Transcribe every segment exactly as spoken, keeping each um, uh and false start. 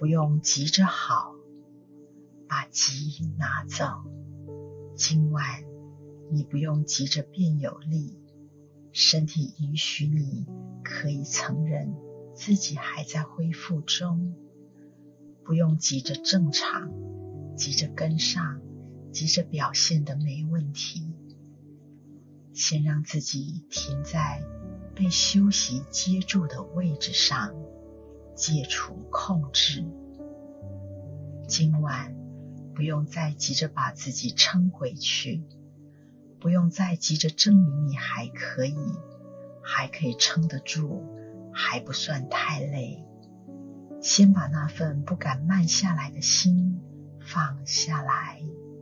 不用急着好，把急拿走。今晚你不用急着变有力，身体允许你可以承认自己还在恢复中，不用急着正常，急着跟上，急着表现得没问题。先让自己停在被休息接住的位置上，戒除控制。今晚不用再急着把自己撑回去，不用再急着证明你还可以，还可以撑得住，还不算太累。先把那份不敢慢下来的心放下来。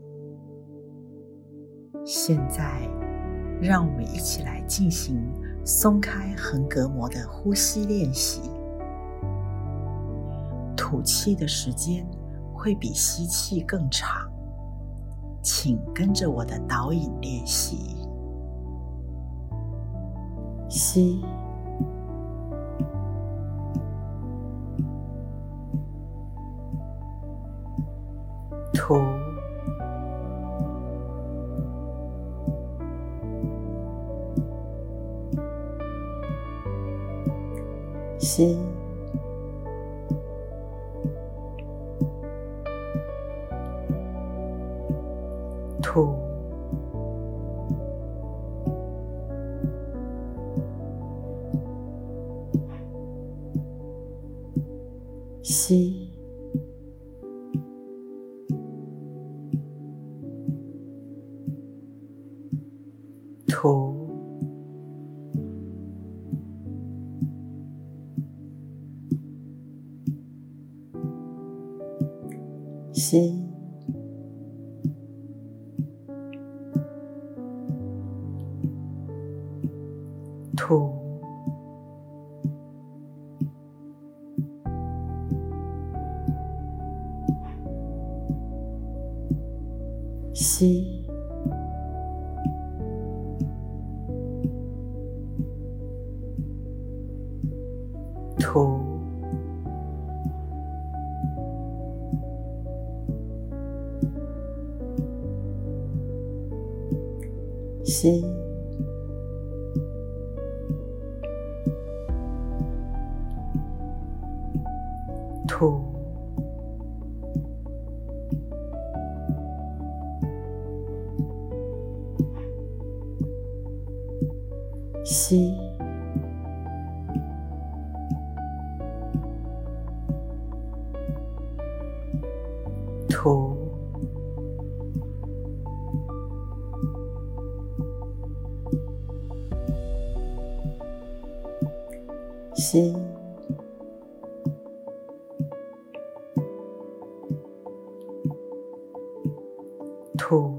现在让我们一起来进行松开横膈膜的呼吸练习。吐气的时间会比吸气更长，请跟着我的导引练习。吸，吐，吸，吐，吸，吐，吸，吐，吸，吐，吸，吐，吸，吐，吸，吐，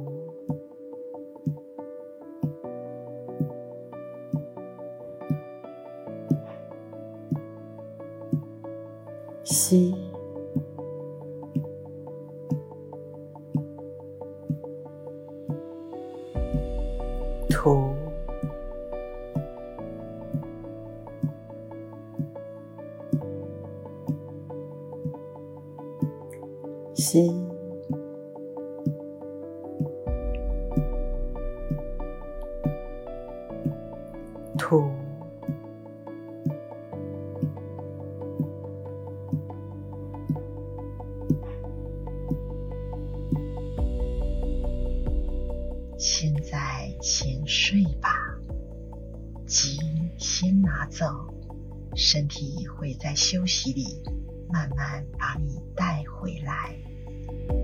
吸，吐，吸，吐，现在先睡吧，急先拿走，身体会在休息里慢慢把你带回来。